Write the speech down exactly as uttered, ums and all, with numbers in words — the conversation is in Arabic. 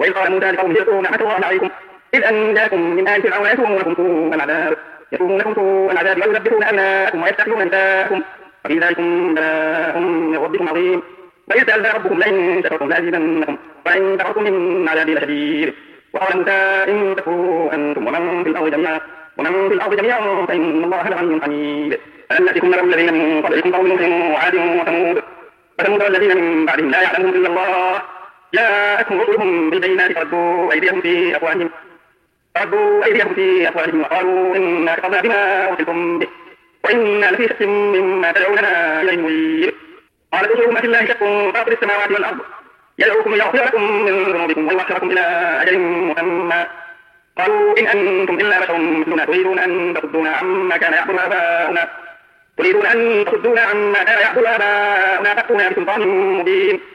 وإذ قال موسى لقومه اذكروا نعمة الله عليكم إذ أنجاكم من آل فرعون يسومونكم سوء العذاب يسومونكم سوء العذاب ويذبحون أبناءكم ويستحيون نساءكم وفي ذلكم بلاء من ربكم عظيم وإذ سأل ربكم لئن شكرتم لأزيدنكم ولئن كفرتم إن عذابي لشديد وقال موسى إن تكفروا أنتم ومن في الأرض جميعا ومن في الأرض جميعا فإن الله لغني حميد ألم يأتكم نبأ الذين من قبلكم قوم نوح وعاد وثمود وثمود والذين من بعدهم لا يعلمهم إلا الله جاءتهم رسلهم بالبينات فردوا أيديهم في أفواههم فردوا أيديهم في أفواههم وقالوا إنا كفرنا بما أرسلتم به وإنا لفي شك مما تدعوننا إليه مريب قال رسلهم أفي الله شك فاطر السماوات والأرض يدعوكم ليغفر لكم من ذنوبكم ويؤخركم إلى أجل مسمى قالوا إن أنتم إلا بشر مثلنا تريدون أن تصدونا عما كان يعبد آباؤنا تريدون أن تصدونا عما كان يعبد آباؤنا فأتونا بسلطان مبين